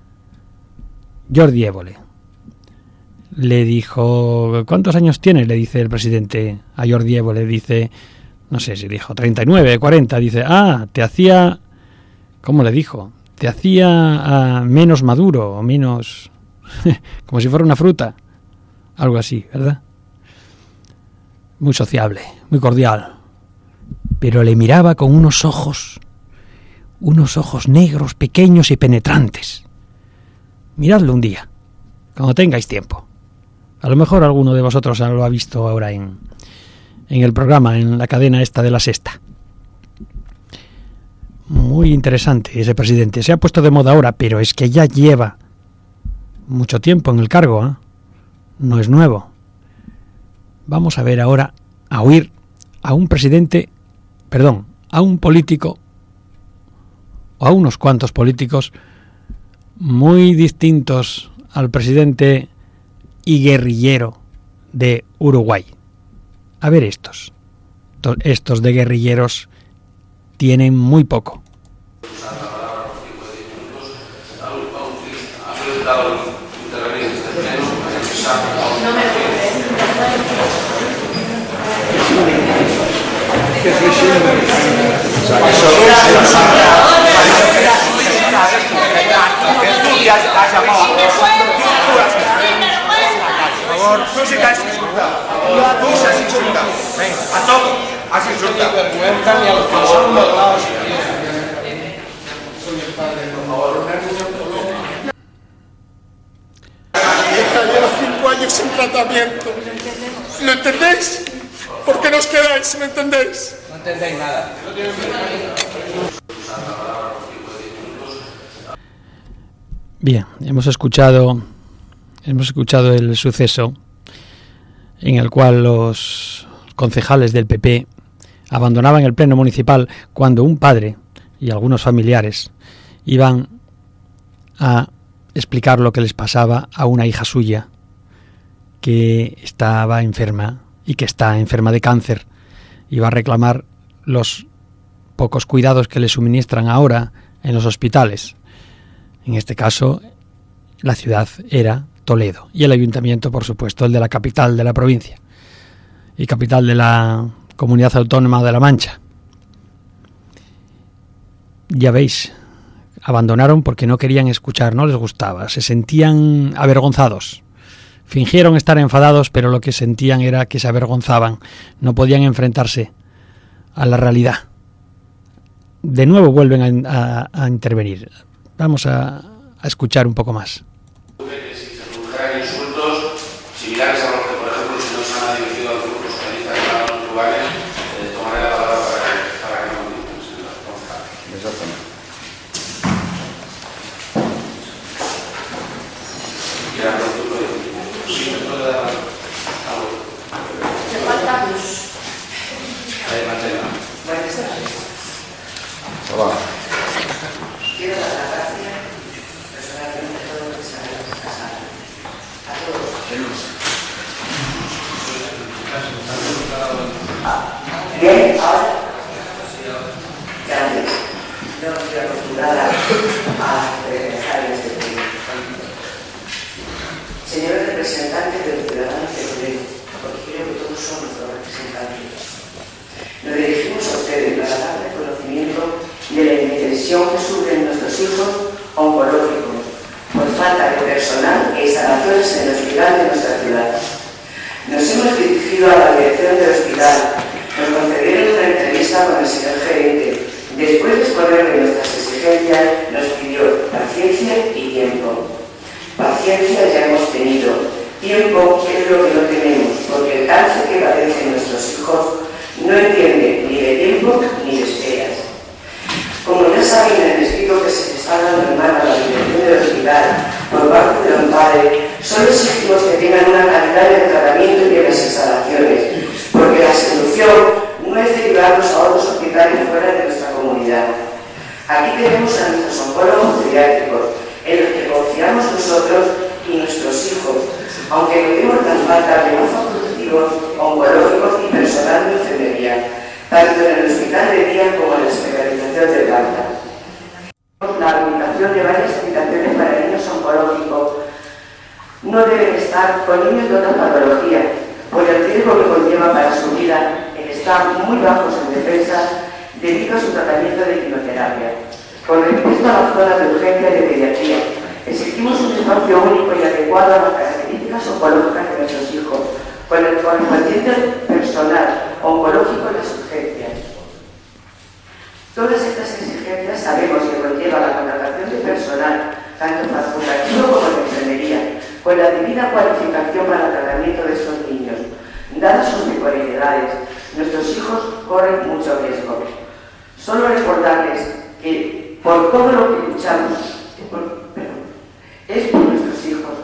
Jordi Évole. Le dijo, ¿cuántos años tiene? Le dice el presidente a Jordi Évole, le dice... No sé si dijo treinta y nueve, cuarenta, dice, ah, te hacía, ¿cómo le dijo? Te hacía uh, menos maduro, o menos, como si fuera una fruta, algo así, ¿verdad? Muy sociable, muy cordial, pero le miraba con unos ojos, unos ojos negros, pequeños y penetrantes. Miradlo un día, cuando tengáis tiempo. A lo mejor alguno de vosotros lo ha visto ahora en... en el programa, en la cadena esta de La Sexta. Muy interesante ese presidente. Se ha puesto de moda ahora, pero es que ya lleva mucho tiempo en el cargo, ¿eh? No es nuevo. Vamos a ver ahora, a oír a un presidente, perdón, a un político, o a unos cuantos políticos, muy distintos al presidente y guerrillero de Uruguay. A ver estos, estos de guerrilleros tienen muy poco. Por favor, tú sí que has insultado. Tú sí has insultado. Venga, a todos has insultado. Mi hija lleva cinco años sin tratamiento. ¿Lo entendéis? ¿Por qué nos quedáis si no entendéis? No entendéis nada. Bien, hemos escuchado, hemos escuchado el suceso en el cual los concejales del P P abandonaban el pleno municipal cuando un padre y algunos familiares iban a explicar lo que les pasaba a una hija suya que estaba enferma y que está enferma de cáncer. Iba a reclamar los pocos cuidados que le suministran ahora en los hospitales. En este caso, la ciudad era Toledo y el ayuntamiento, por supuesto, el de la capital de la provincia y capital de la Comunidad Autónoma de La Mancha. Ya veis, abandonaron porque no querían escuchar, no les gustaba, se sentían avergonzados. Fingieron estar enfadados, pero lo que sentían era que se avergonzaban, no podían enfrentarse a la realidad. De nuevo vuelven a, a, a intervenir. Vamos a, a escuchar un poco más. Que si se produjeran insultos similares a los que, por ejemplo, si no se han dirigido al grupo socialista en algunos lugares, eh, tomaré la palabra para que, para que no se la conozca. Exactamente. Me falta luz. Hola. Quiero dar las gracias personalmente a todos los que se han casado. A todos. Bien, ahora. Gracias. No estoy acostumbrada a dejar en este tiempo. Señores representantes de los ciudadanos de Toledo, porque creo que todos son nuestros representantes, nos dirigimos a ustedes para darles conocimiento de la indefensión que sufren nuestros hijos oncológicos por falta de personal e instalaciones en el hospital de nuestra ciudad. Nos hemos dirigido a la dirección del hospital, nos concedieron una entrevista con el señor gerente. Después de exponer de nuestras exigencias, nos pidió paciencia y tiempo. Paciencia ya hemos tenido, tiempo es lo que no tenemos, porque el cáncer que padecen nuestros hijos no entiende ni de tiempo ni de esperas. Como ya saben en el escrito que se les está dando en mano a la dirección del hospital por parte de un padre, solo exigimos que tengan una calidad de tratamiento y de las instalaciones, porque la solución no es derivarnos a otros hospitales fuera de nuestra comunidad. Aquí tenemos a nuestros oncólogos pediátricos, en los que confiamos nosotros y nuestros hijos, aunque no demos tan falta de más facultativos, oncológicos y personal de enfermería, tanto en el hospital de día como en la especialización de planta. La habilitación de varias habitaciones para niños oncológicos no deben estar con niños de otra patología, por el riesgo que conlleva para su vida el estar muy bajos en defensa debido a su tratamiento de quimioterapia. Con respecto a la zona de urgencia de pediatría, exigimos un espacio único y adecuado a las características oncológicas de nuestros hijos, con el correspondiente personal oncológico en las urgencias. Todas estas exigencias sabemos que conlleva la contratación de personal, tanto facultativo como de enfermería, con la debida cualificación para el tratamiento de estos niños. Dadas sus peculiaridades, nuestros hijos corren mucho riesgo. Solo recordarles que por todo lo que luchamos es por, perdón, es por nuestros hijos.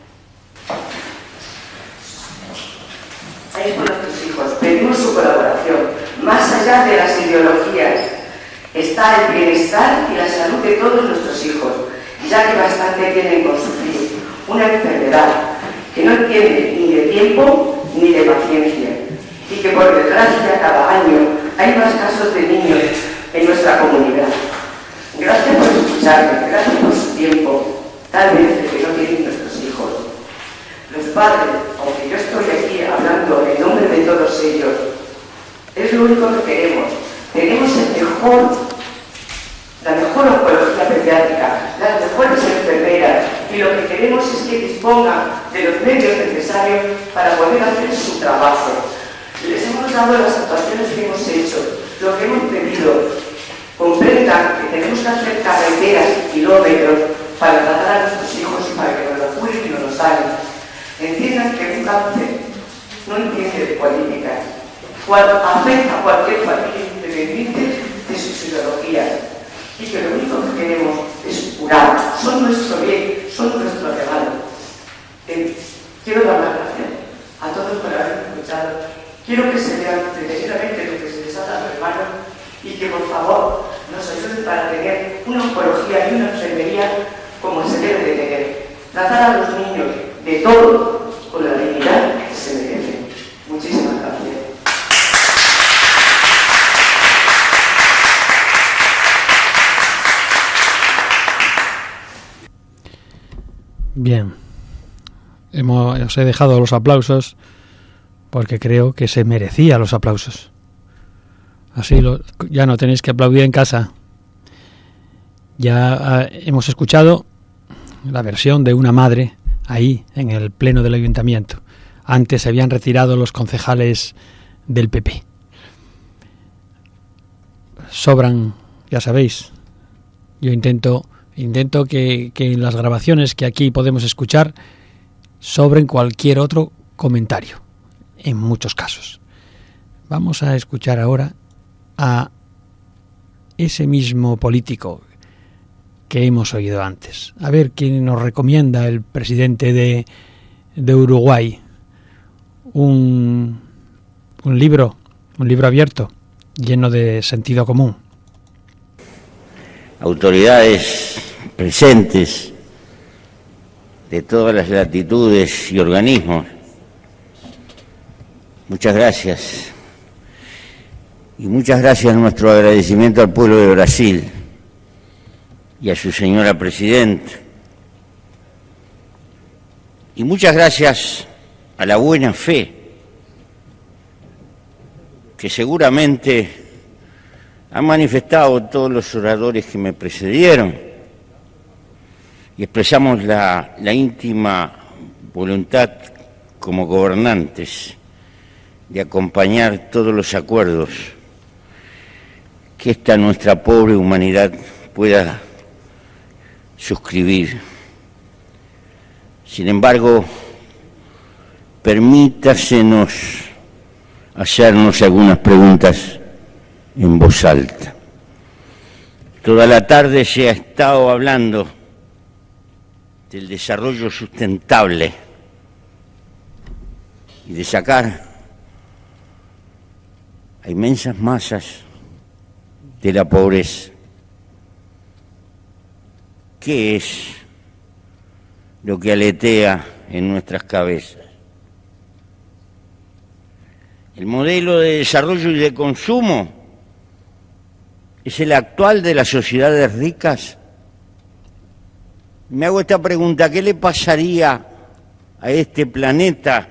Es por nuestros hijos. Pedimos su colaboración. Más allá de las ideologías está el bienestar y la salud de todos nuestros hijos, ya que bastante tienen con sufrir una enfermedad que no entiende ni de tiempo ni de paciencia, y que por desgracia cada año hay más casos de niños en nuestra comunidad. Gracias por escucharme, gracias por su tiempo, tal vez el que no tienen nuestros hijos. Los padres, aunque yo estoy aquí hablando en nombre de todos ellos, es lo único que queremos. Tenemos el mejor, la mejor oncología pediátrica, las mejores enfermeras, y lo que queremos es que dispongan de los medios necesarios para poder hacer su trabajo. Les hemos dado las actuaciones que hemos hecho, lo que hemos pedido. Comprendan que tenemos que hacer carreteras para tratar a nuestros hijos y para que nos lo cuiden y nos lo salven. Entiendan que un cáncer no entiende de política, afecta a cualquier familia independiente de sus ideologías y que lo único que queremos es curar, son nuestro bien, son nuestro regalo. Eh, quiero dar las gracias a todos por haberme escuchado. Quiero que se vean detenidamente lo que se les ha dado a hermano y que por favor nos ayuden para tener una oncología y una enfermería como se debe de tener. Tratar a los niños de todo con la dignidad que se merecen. Muchísimas gracias. Bien, Hemos, os he dejado los aplausos porque creo que se merecía los aplausos. Así lo, ya no tenéis que aplaudir en casa. Ya eh, hemos escuchado la versión de una madre ahí en el pleno del ayuntamiento. Antes se habían retirado los concejales del P P. Sobran, ya sabéis. Yo intento intento que, que en las grabaciones que aquí podemos escuchar sobren cualquier otro comentario, en muchos casos. Vamos a escuchar ahora a ese mismo político que hemos oído antes. A ver quién nos recomienda el presidente de, de Uruguay. Un, un libro, un libro abierto, lleno de sentido común. Autoridades presentes de todas las latitudes y organismos, muchas gracias. Y muchas gracias, nuestro agradecimiento al pueblo de Brasil y a su señora presidenta. Y muchas gracias a la buena fe que seguramente han manifestado todos los oradores que me precedieron. Y expresamos la, la íntima voluntad como gobernantes de acompañar todos los acuerdos que esta nuestra pobre humanidad pueda suscribir. Sin embargo, permítasenos hacernos algunas preguntas en voz alta. Toda la tarde se ha estado hablando del desarrollo sustentable y de sacar a inmensas masas de la pobreza. ¿Qué es lo que aletea en nuestras cabezas? El modelo de desarrollo y de consumo es el actual de las sociedades ricas. Me hago esta pregunta: ¿qué le pasaría a este planeta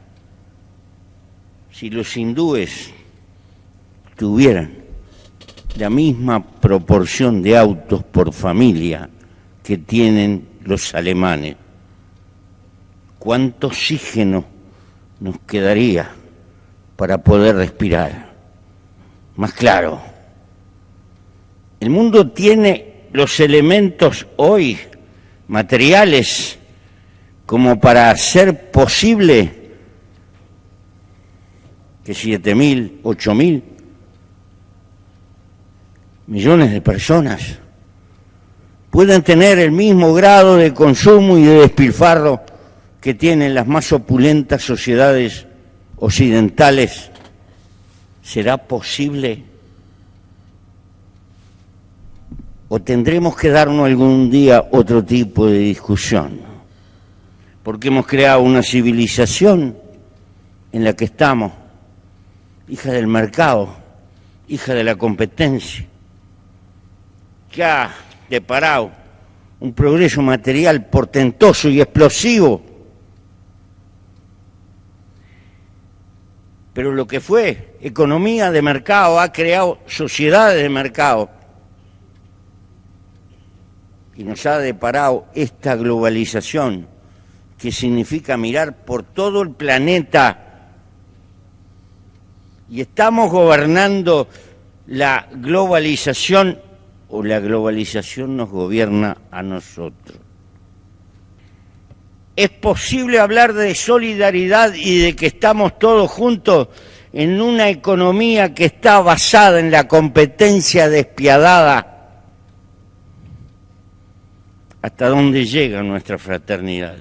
si los hindúes tuvieran la misma proporción de autos por familia que tienen los alemanes? ¿Cuánto oxígeno nos quedaría para poder respirar? Más claro, el mundo tiene los elementos hoy materiales como para hacer posible que siete mil, ocho mil millones de personas puedan tener el mismo grado de consumo y de despilfarro que tienen las más opulentas sociedades occidentales. ¿Será posible? ¿O tendremos que darnos algún día otro tipo de discusión? Porque hemos creado una civilización en la que estamos, hija del mercado, hija de la competencia, que ha deparado un progreso material portentoso y explosivo. Pero lo que fue economía de mercado ha creado sociedades de mercado y nos ha deparado esta globalización, que significa mirar por todo el planeta, y estamos gobernando la globalización o la globalización nos gobierna a nosotros. ¿Es posible hablar de solidaridad y de que estamos todos juntos en una economía que está basada en la competencia despiadada? ¿Hasta dónde llega nuestra fraternidad?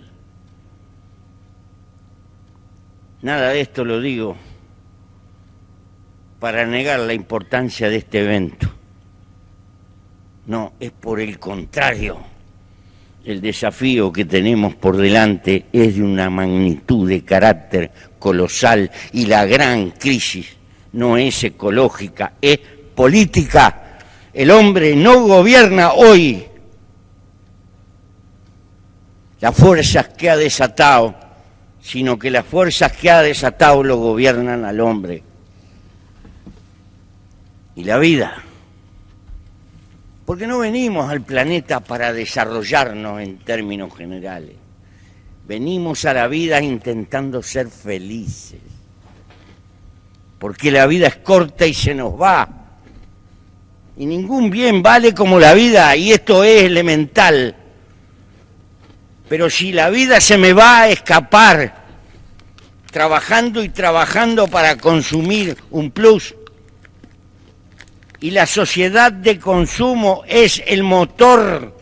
Nada de esto lo digo para negar la importancia de este evento. No, es por el contrario. El desafío que tenemos por delante es de una magnitud de carácter colosal y la gran crisis no es ecológica, es política. El hombre no gobierna hoy las fuerzas que ha desatado, sino que las fuerzas que ha desatado lo gobiernan al hombre. Y la vida. Porque no venimos al planeta para desarrollarnos en términos generales. Venimos a la vida intentando ser felices. Porque la vida es corta y se nos va. Y ningún bien vale como la vida, y esto es elemental. Pero si la vida se me va a escapar, trabajando y trabajando para consumir un plus, y la sociedad de consumo es el motor,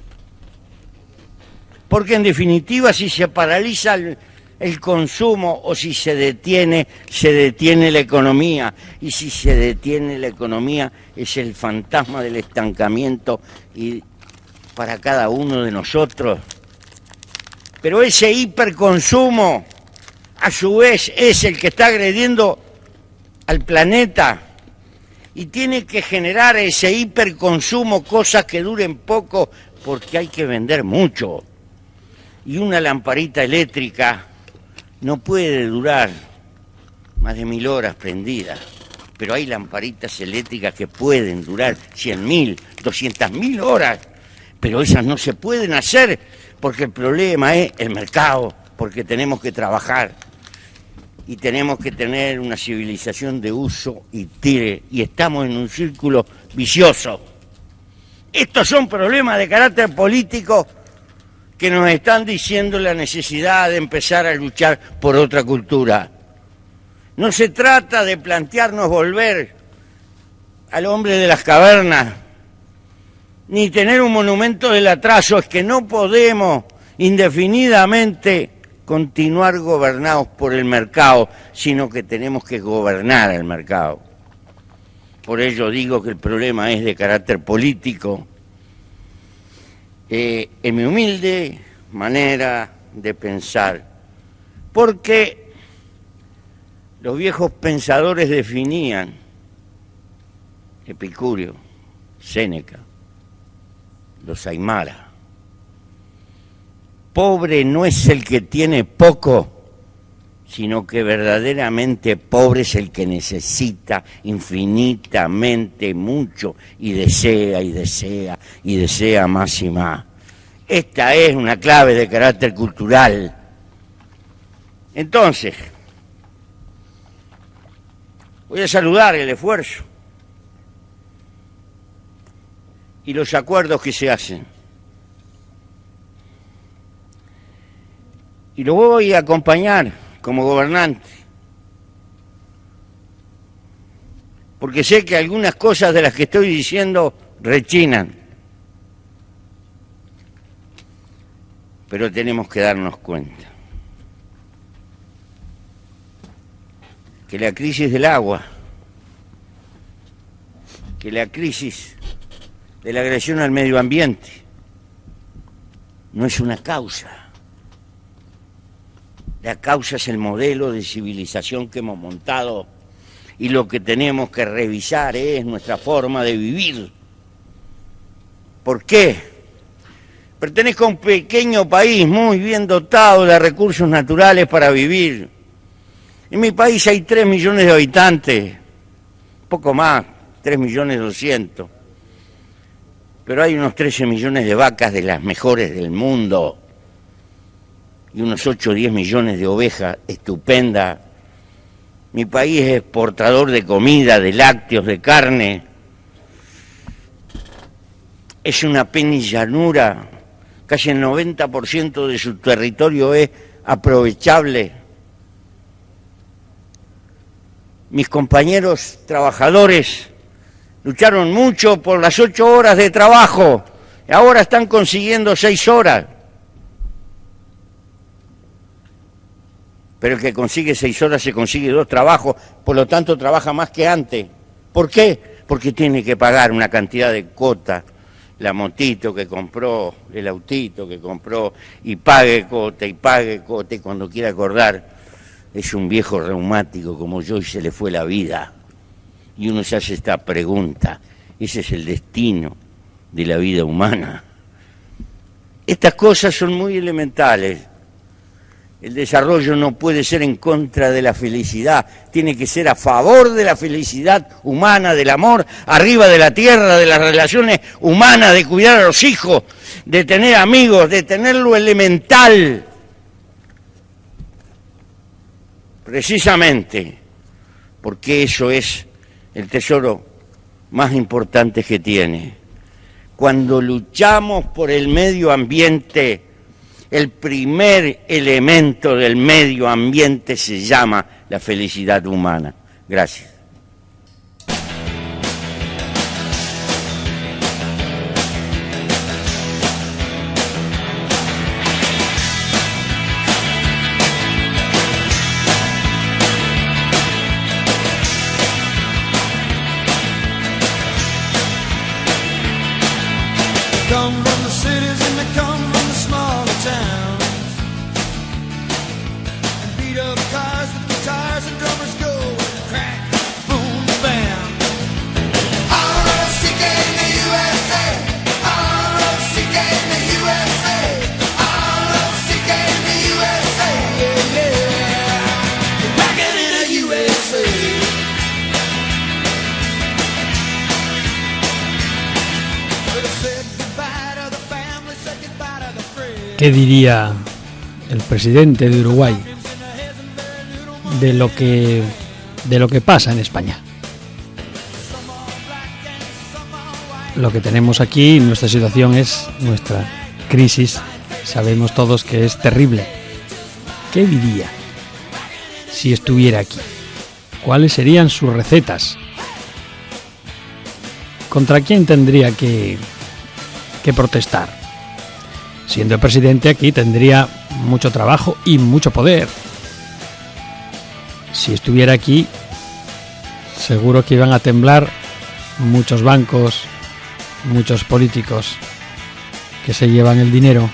porque en definitiva si se paraliza el, el consumo o si se detiene, se detiene la economía, y si se detiene la economía es el fantasma del estancamiento y para cada uno de nosotros. Pero ese hiperconsumo a su vez es el que está agrediendo al planeta. Y tiene que generar ese hiperconsumo, cosas que duren poco, porque hay que vender mucho. Y una lamparita eléctrica no puede durar más de mil horas prendida. Pero hay lamparitas eléctricas que pueden durar cien mil, doscientas mil horas. Pero esas no se pueden hacer porque el problema es el mercado, porque tenemos que trabajar. Y tenemos que tener una civilización de uso y tire, y estamos en un círculo vicioso. Estos son problemas de carácter político que nos están diciendo la necesidad de empezar a luchar por otra cultura. No se trata de plantearnos volver al hombre de las cavernas, ni tener un monumento del atraso. Es que no podemos indefinidamente continuar gobernados por el mercado, sino que tenemos que gobernar el mercado. Por ello digo que el problema es de carácter político. Eh, en mi humilde manera de pensar, porque los viejos pensadores definían, Epicúreo, Séneca, los Aymara, pobre no es el que tiene poco, sino que verdaderamente pobre es el que necesita infinitamente mucho y desea y desea y desea más y más. Esta es una clave de carácter cultural. Entonces, voy a saludar el esfuerzo y los acuerdos que se hacen. Y lo voy a acompañar como gobernante, porque sé que algunas cosas de las que estoy diciendo rechinan, pero tenemos que darnos cuenta que la crisis del agua, que la crisis de la agresión al medio ambiente no es una causa. La causa es el modelo de civilización que hemos montado, y lo que tenemos que revisar es nuestra forma de vivir. ¿Por qué? Pertenezco a un pequeño país muy bien dotado de recursos naturales para vivir. En mi país hay tres millones de habitantes, poco más, tres millones doscientos. Pero hay unos trece millones de vacas de las mejores del mundo, y unos ocho o diez millones de ovejas estupendas. Mi país es exportador de comida, de lácteos, de carne. Es una penillanura casi el noventa por ciento de su territorio es aprovechable. Mis compañeros trabajadores lucharon mucho por las ocho horas de trabajo y ahora están consiguiendo seis horas. Pero el que consigue seis horas se consigue dos trabajos, por lo tanto trabaja más que antes. ¿Por qué? Porque tiene que pagar una cantidad de cuota, la motito que compró, el autito que compró, y pague cuota, y pague cuota, y cuando quiera acordar, es un viejo reumático como yo y se le fue la vida. Y uno se hace esta pregunta, ¿ese es el destino de la vida humana? Estas cosas son muy elementales. El desarrollo no puede ser en contra de la felicidad, tiene que ser a favor de la felicidad humana, del amor, arriba de la tierra, de las relaciones humanas, de cuidar a los hijos, de tener amigos, de tener lo elemental. Precisamente porque eso es el tesoro más importante que tiene. Cuando luchamos por el medio ambiente, el primer elemento del medio ambiente se llama la felicidad humana. Gracias. ¿Qué diría el presidente de Uruguay de lo que, de lo que pasa en España? Lo que tenemos aquí, nuestra situación es nuestra crisis, sabemos todos que es terrible. ¿Qué diría si estuviera aquí? ¿Cuáles serían sus recetas? ¿Contra quién tendría que, que protestar? Siendo el presidente aquí tendría mucho trabajo y mucho poder. Si estuviera aquí, seguro que iban a temblar muchos bancos, muchos políticos que se llevan el dinero.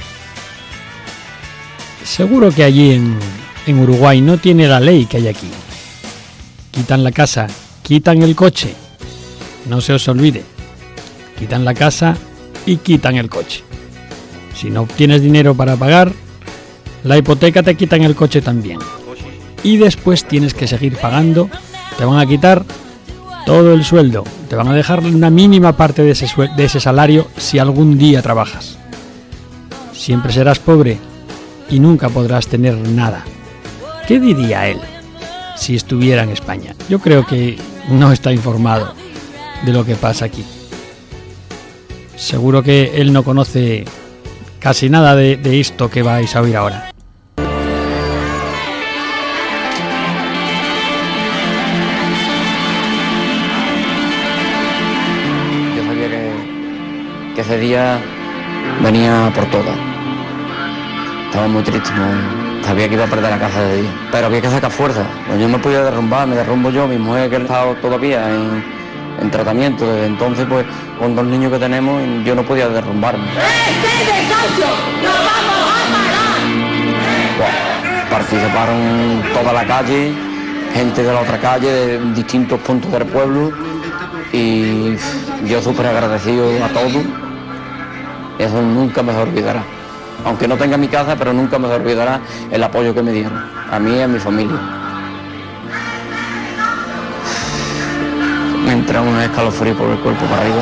Seguro que allí en, en Uruguay no tiene la ley que hay aquí. Quitan la casa, quitan el coche. No se os olvide. Quitan la casa y quitan el coche. Si no tienes dinero para pagar la hipoteca, te quitan el coche también. Y después tienes que seguir pagando. Te van a quitar todo el sueldo. Te van a dejar una mínima parte de ese, de ese salario si algún día trabajas. Siempre serás pobre y nunca podrás tener nada. ¿Qué diría él si estuviera en España? Yo creo que no está informado de lo que pasa aquí. Seguro que él no conoce casi nada de, de esto que vais a oír ahora. Yo sabía que, que ese día venía por todas. Estaba muy triste, muy, sabía que iba a perder la casa de día. Pero había que sacar fuerza. Pues yo no podía derrumbar, me derrumbo yo, mi mujer que ha estado todavía en, en tratamiento. Desde entonces, pues, con dos niños que tenemos, yo no podía derrumbarme. Participaron toda la calle, gente de la otra calle, de distintos puntos del pueblo, y yo súper agradecido a todos. Eso nunca me olvidará. Aunque no tenga mi casa, pero nunca me olvidará el apoyo que me dieron, a mí y a mi familia. Me entra un escalofrío por el cuerpo para arriba.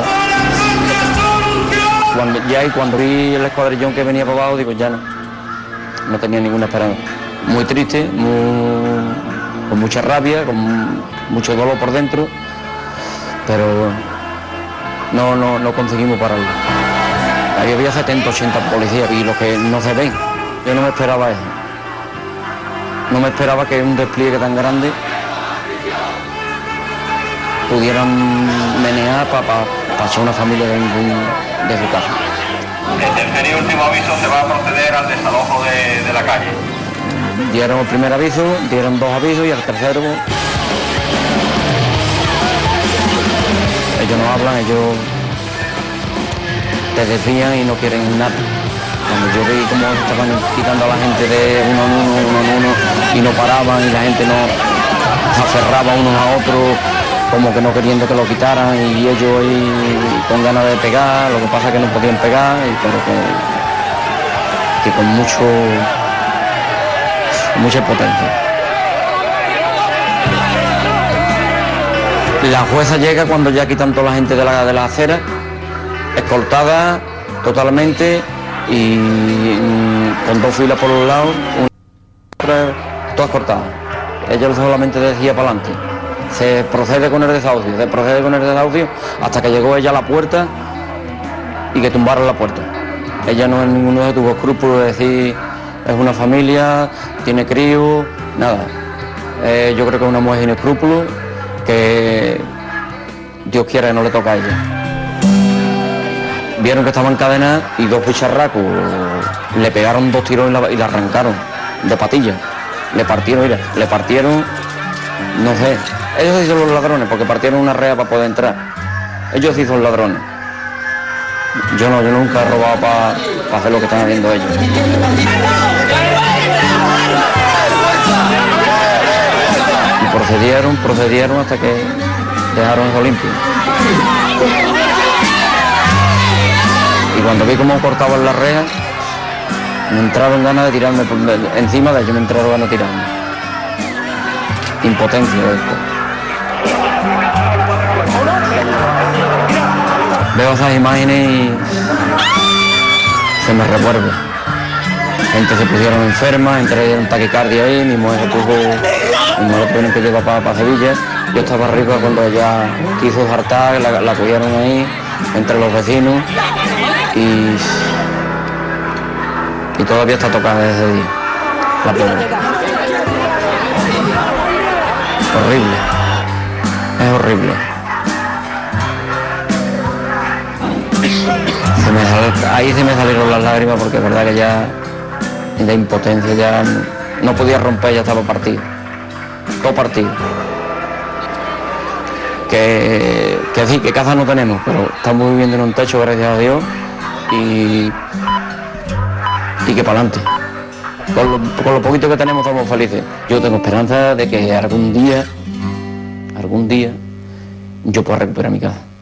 Cuando, ya y cuando vi el escuadrillón que venía para abajo, digo, ya no, no tenía ninguna esperanza. Muy triste, muy, con mucha rabia, con mucho dolor por dentro, pero no, no, no conseguimos pararlo. Ahí había setenta, ochenta policías y los que no se ven. Yo no me esperaba eso. No me esperaba que un despliegue tan grande pudieran menear para pa, pa echar una familia de, de, de su casa. El tercer y último aviso se va a proceder al desalojo de, de la calle. Dieron el primer aviso, dieron dos avisos y al tercero ellos no hablan, ellos te desvían y no quieren nada. Cuando yo vi cómo estaban quitando a la gente de uno en uno, uno en uno y no paraban y la gente no se aferraba unos a otros como que no queriendo que lo quitaran y ellos ahí con ganas de pegar, lo que pasa es que no podían pegar, y pero que, que con mucho mucha potencia. La jueza llega cuando ya quitan toda la gente de la, de la acera, escoltada totalmente y mm, con dos filas por los lados, una, todas cortadas. Ella solamente decía para adelante. Se procede con el desahucio, se procede con el desahucio hasta que llegó ella a la puerta y que tumbaron la puerta. Ella no en ninguno de tuvo escrúpulos de decir es una familia, tiene crío, nada. Eh, yo creo que es una mujer sin escrúpulos, que Dios quiera que no le toca a ella. Vieron que estaba encadenada y dos bicharracos le pegaron dos tiros y la, y la arrancaron de patilla. Le partieron, mira, le partieron, no sé, ellos sí son los ladrones porque partieron una rea para poder entrar. Ellos sí son ladrones. Yo no, yo nunca he robado para pa hacer lo que están haciendo ellos. Y procedieron, procedieron hasta que dejaron eso limpio. Y cuando vi cómo cortaban la rea, me entraron ganas de tirarme por, encima de ellos, me entraron ganas de tirarme. Impotencia de esto. Veo esas imágenes y se me revuelve. Gente se pusieron enferma, entré en taquicardia ahí, mi mujer se puso, mi mujer tuvieron que llevar para, para Sevilla. Yo estaba arriba cuando ella quiso saltar, la, la cogieron ahí, entre los vecinos y, y todavía está tocada desde ese día, la pobre. Horrible, es horrible. Se me sal, ahí se me salieron las lágrimas porque es verdad que ya de impotencia ya no, no podía romper, ya estaba partido, todo partido. Que, que sí, que casa no tenemos, pero estamos viviendo en un techo, gracias a Dios, y, y que para adelante. Con lo, con lo poquito que tenemos estamos felices. Yo tengo esperanza de que algún día, algún día, yo pueda recuperar mi casa.